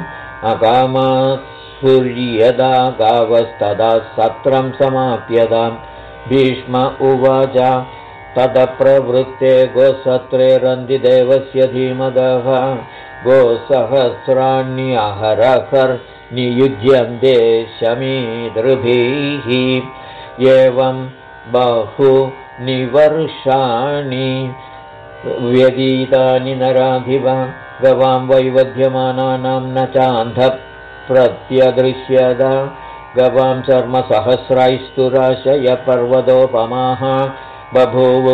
अकामास्फुर्यदा गावस्तदा सत्रं समाप्यतां भीष्म उवाच तदप्रवृत्ते गोसत्रे रन्दिदेवस्य धीमदः गोसहस्राण्यहरहर्नियुज्यन्ते शमीदृभिः एवं बहुनिवर्षाणि व्यतीतानि नराधिप गवां वैवध्यमानानां न चान्धः प्रत्यदृश्यत गवां चर्मसहस्रैस्तु राशय पर्वतोपमाः बभूव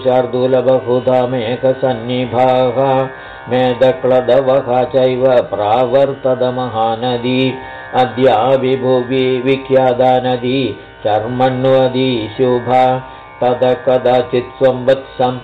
पुरुषार्दूलबहुधामेकसन्निभाः मेदक्लदवः चैव प्रावर्तदमहानदी अद्याभिभुवि विख्याता नदी चर्मण्वदी शुभा तद कदाचित् संवत्सं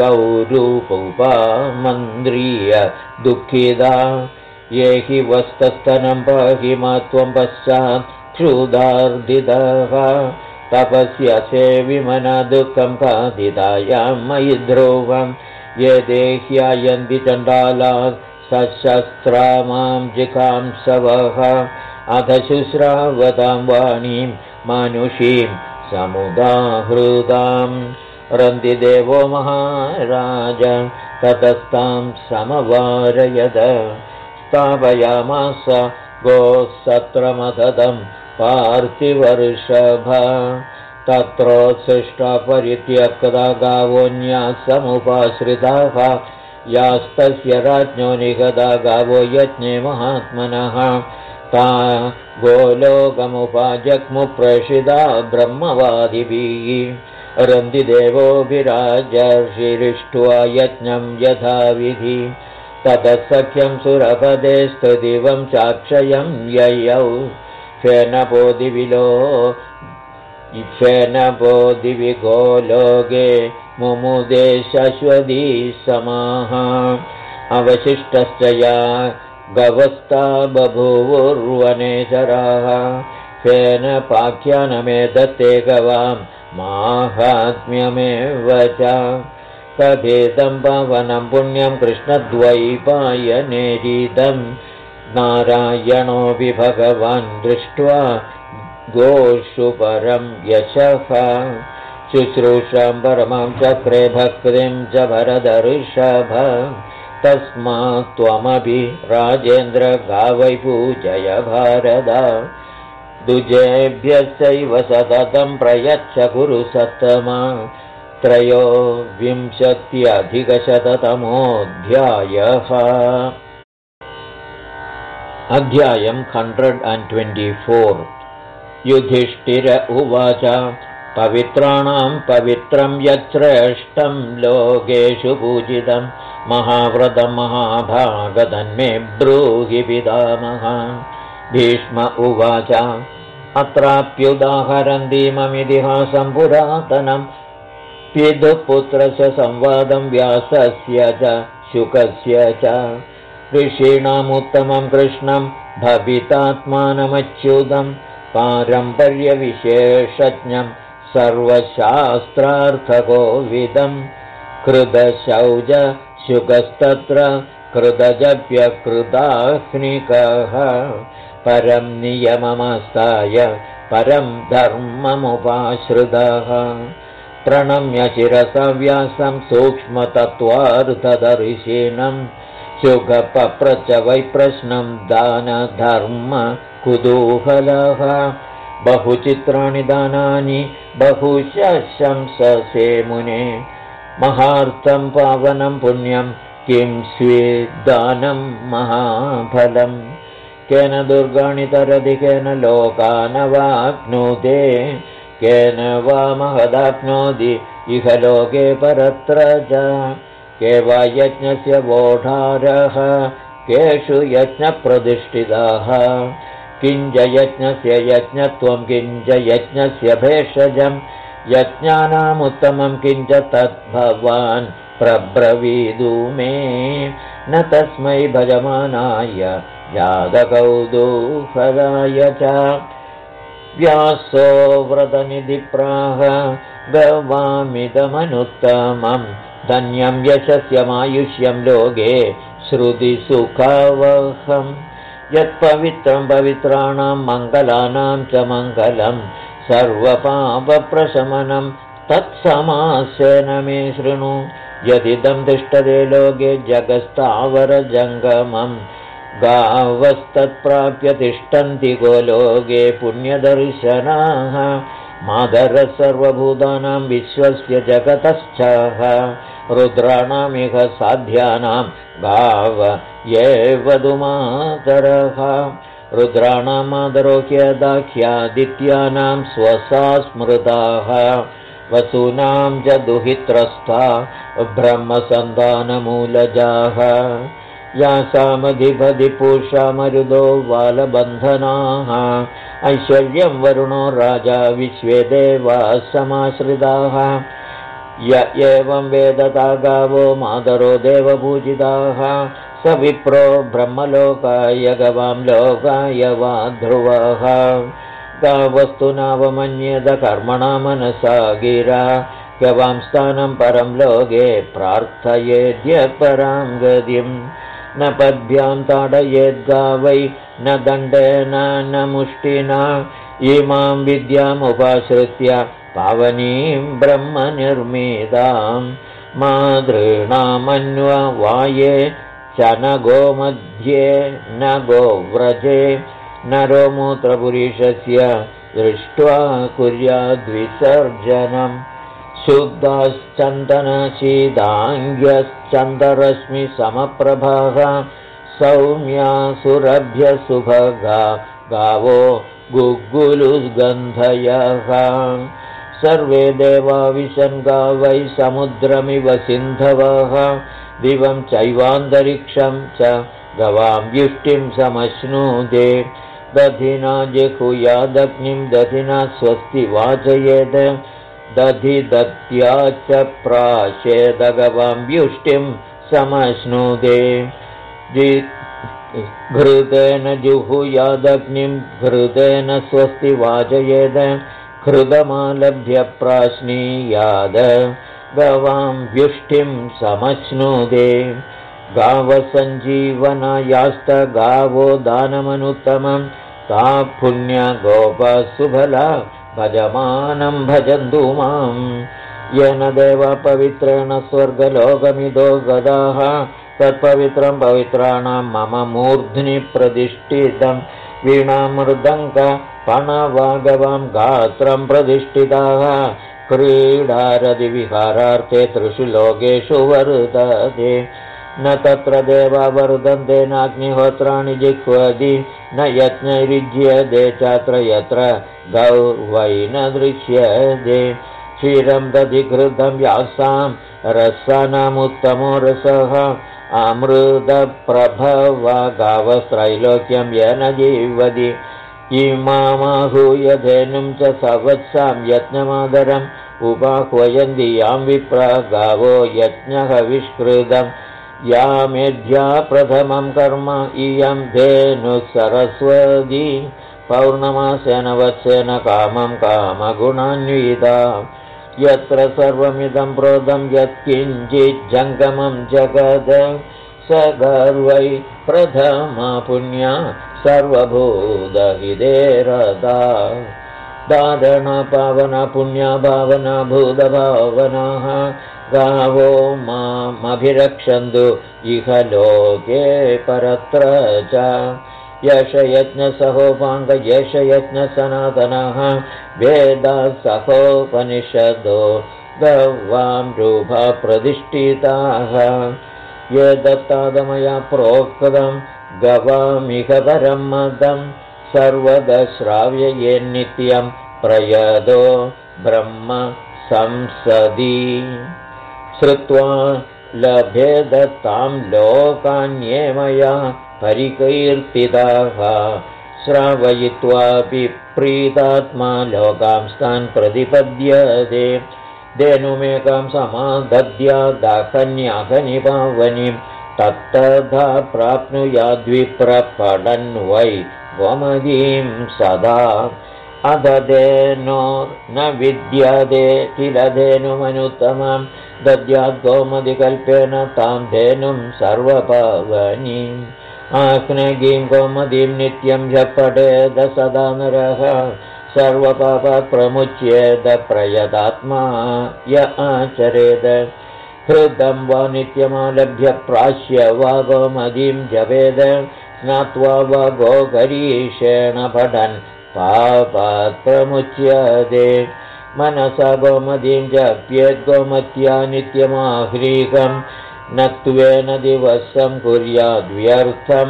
गौरूपोपमन्द्रिय दुःखिता ये हि वस्तस्तनं पाहि मा त्वं पश्चात् क्षुधार्दितः तपस्यसे विमनदुःखं खादितायां मयि ध्रुवं ये देह्यायन्ति चण्डालाः सशस्त्रा मां जिघांसवः अथ शुश्रावतां वाणीं मानुषीं समुदाहृताम् रन्तिदेवो महाराज ततस्तां समवारयद स्थापयामास गोसत्रमददं पार्थिवर्षभ तत्रोत्सृष्टा परित्यक्ता गावोऽन्याः समुपाश्रिताः यास्तस्य राज्ञो निगता गावो यज्ञे महात्मनः ता गोलोकमुपाजग्मुप्रेषिता ब्रह्मवादिभिः रन्तिदेवोऽभिराजर्षिरिष्ट्वा यज्ञं यथाविधि ततः सख्यं सुरपदे स्तुतिवं चाक्षयं ययौ फेनपो दिविगोलोके मुमुदे शश्वती समाः अवशिष्टश्च या गवस्ता बभूवुर्वनेचराः फेनपाख्यानमेदत्ते गवां माहात्म्यमेव च कथेदं पावनं पुण्यं कृष्णद्वैपायनेरीदं नारायणोऽपि भगवान् दृष्ट्वा गोषु परं यशः शुश्रूषां परमां चक्रे भक्तिं च भरदर्षभ तस्मात् त्वमपि राजेन्द्र गावै पूजय भारत दुजेभ्यश्चैव सततं प्रयच्छ कुरु सत्तमा 23अधिकशततमोऽध्यायः अध्यायं 124 युधिष्ठिर उवाच पवित्राणां पवित्रं यच्छ्रेष्ठं लोकेषु पूजितं महाव्रतं महाभागतन्मे ब्रूहि पितामह भीष्म उवाच अत्राप्युदाहरन्तीममितिहासं पुरातनं पितुपुत्रस्य संवादं व्यासस्य च शुकस्य च ऋषीणामुत्तमं कृष्णं भवितात्मानमच्युतं पारम्पर्यविशेषज्ञं सर्वशास्त्रार्थकोविदं कृतशौच शुकस्तत्र कृतजप्यकृताह्निकः परं नियममस्ताय परं धर्ममुपाश्रितः प्रणम्य शिरसा व्यासं सूक्ष्मतत्त्वार्थदर्शिनं शुकपप्रच वैप्रश्नं दानधर्म कुतूहलः बहुचित्राणि दानानि बहुशंससे मुने महार्थं पावनं पुण्यं किं स्वेदानं महाफलं केन दुर्गाणि तरति केन लोकानवाप्नोते केन वा महदाप्नोति इह लोके परत्र च के वा यज्ञस्य वोढारः केषु यज्ञप्रतिष्ठिताः किञ्च यज्ञस्य यज्ञत्वं किञ्च यज्ञस्य भेषजं यज्ञानामुत्तमं किञ्च तद्भवान् प्रब्रवीदु मे न तस्मै भजमानाय जातकौतूहलाय च व्यासो व्रतनिधिप्राह गवामिदमनुत्तमं धन्यं यशस्यमायुष्यं लोके श्रुतिसुखावहं यत्पवित्रं पवित्राणां मङ्गलानां च मङ्गलं सर्वपापप्रशमनं तत्समासेन मे शृणु यदिदं तिष्ठते लोके जगत्स्थावरजङ्गमं गावस्तत्प्राप्य तिष्ठन्ति गोलोके पुण्यदर्शनाः मादरः सर्वभूतानां विश्वस्य जगतश्चाः रुद्राणामिह साध्यानां गाव एव तु मातरः रुद्राणां मातरो ह्यदाख्यादित्यानां स्वसा स्मृताः वसूनां च दुहित्रस्था ब्रह्मसन्तानमूलजाः यासामधिपति पूषा मरुदो बालबन्धनाः ऐश्वर्यं वरुणो राजा विश्वे देवाः समाश्रिताः य एवं वेदता गावो मातरो देवपूजिताः स विप्रो ब्रह्मलोकाय गवां लोकाय वा ध्रुवः तावस्तु नावमन्येद कर्मणा मनसा गिरा गवां स्थानं परं लोके प्रार्थयेद्यपरां गतिं न पद्भ्यां ताडयेद्गावै न दण्डेन न मुष्टिना इमां विद्यामुपाश्रित्य पावनीं ब्रह्मनिर्मितां मातॄणामन्ववाये च न गोमध्ये न गोव्रजे नरो मूत्रपुरुषस्य दृष्ट्वा कुर्याद्विसर्जनम् शुद्धाश्चन्दनशीदाङ्ग्यश्चन्दरश्मिसमप्रभाः सौम्यासुरभ्यसुभगा गावो गुग्गुलुगन्धयः सर्वे देवा विशन्गा वै समुद्रमिव सिन्धवः दिवं चैवान्तरिक्षं च गवां व्युष्टिं समश्नुते दधिना जिह्वयादग्निं दधिना स्वस्ति वाचयेत् दधिदत्या च प्राशेदगवां व्युष्टिं समश्नुते घृतेन जुहुयादग्निं घृतेन स्वस्ति वाचयेत् घृतमालभ्य प्राश्नीयाद गवां व्युष्टिं समश्नुते गावसञ्जीवनायास्तगावो दानमनुत्तमं ता पुण्या गोपा सुफला भजमानं भजन्तु मां येन देवा पवित्रेण स्वर्गलोकमिदो गदाः तत्पवित्रं पवित्राणां मम मूर्ध्नि प्रतिष्ठितं वीणामृदङ्गपणवागवां गात्रं प्रतिष्ठिताः क्रीडारतिविहारार्थे त्रिषु लोकेषु वर्तते न तत्र देवा वर्धन्ते नाग्निहोत्राणि जिह्वति न यज्ञैर्युज्यते चात्र यत्र गौर्वै न दृश्यते क्षीरं दधिघृतं यासां रसानामुत्तमो रसः अमृतप्रभवा गावस्त्रैलोक्यं येन जीवति इमामाहूय धेनुं च सवत्सां यज्ञमादरम् उपाह्वयन्ति यां विप्रा गावो यज्ञहविष्कृतम् या मेध्या प्रथमं कर्म इयं धेनुः सरस्वती पौर्णमासेन वत्सेन कामं कामगुणान्विता यत्र सर्वमिदं प्रोदं यत्किञ्चिज्जङ्गमं जगद स गर्वै प्रथमा पुण्या सर्वभूतहिते रता धारणा पावना पुण्या भावना भूतभावनाः गावो मामभिरक्षन्तु इह लोके परत्र च यशयज्ञसहोपाङ्ग यशयज्ञसनातनः वेदाः सहोपनिषदो गवां रूपा प्रतिष्ठिताः ये दत्तादमया प्रोक्तं गवामिह परं मदं सर्वदा श्राव्य ये नित्यं प्रयदो ब्रह्म संसदि श्रुत्वा लभेदतां लोकान्ये मया परिकीर्तिताः श्रावयित्वापि प्रीतात्मा लोकांस्तान् प्रतिपद्यते धेनुमेकां समादद्यादाहन्याहनिपावनीं तत्तथा प्राप्नुयाद्विप्रपडन् वै गोमदीं सदा अध धेनो न विद्यते किल धेनुमनुत्तमं दद्याद्गोमदिकल्पेन तां धेनुं सर्वपावनीम् आग्नेयीं गोमदीं नित्यं ह्यपठेद सदा नरः सर्वपापात् प्रमुच्येद प्रयतात्मा य आचरेद हृदं वा नित्यमालभ्य प्राश्य वा गोमदीं जपेद स्नात्वा वा गोकरीशेण पठन् पापात् प्रमुच्यते मनसा गोमदीं जप्येत् गोमत्या नित्यमाह्रीकं नत्वेन दिवसं कुर्याद्व्यर्थं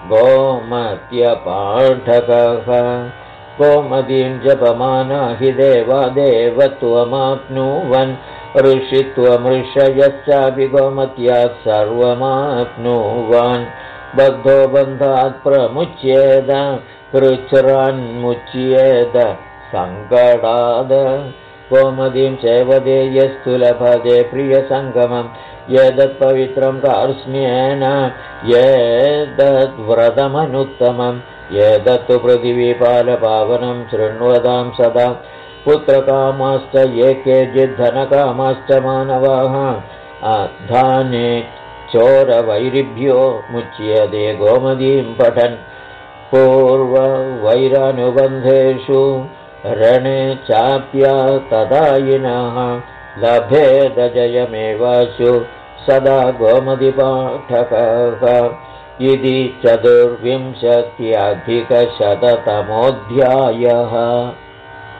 गोमत्यपाठकः गोमदीं जपमाना हि देवा देवत्वमाप्नुवन् ऋषित्वमृषयश्चापि गोमत्यात् सर्वमाप्नुवान् बद्धो बन्धात् प्रमुच्येद कृच्छ्रान्मुच्येद सङ्कटाद गोमदीं सेवदे यस्तु लभते प्रियसङ्गमम् एतत्पवित्रं कार्ष्ण्येन एतद्व्रतमनुत्तमम् एतत्तु पृथिवीपालपावनं शृण्वतां सदा पुत्रकामाश्च ये केचिद्धनकामाश्च मानवाः धाने चोरवैरिभ्यो मुच्यते गोमदीं पठन् पूर्ववैरानुबन्धेषु रणे चाप्या तदायिनः लभेदजयमेवाशु सदा गोमदिपाठकः इति 24अधिकशततमोऽध्यायः।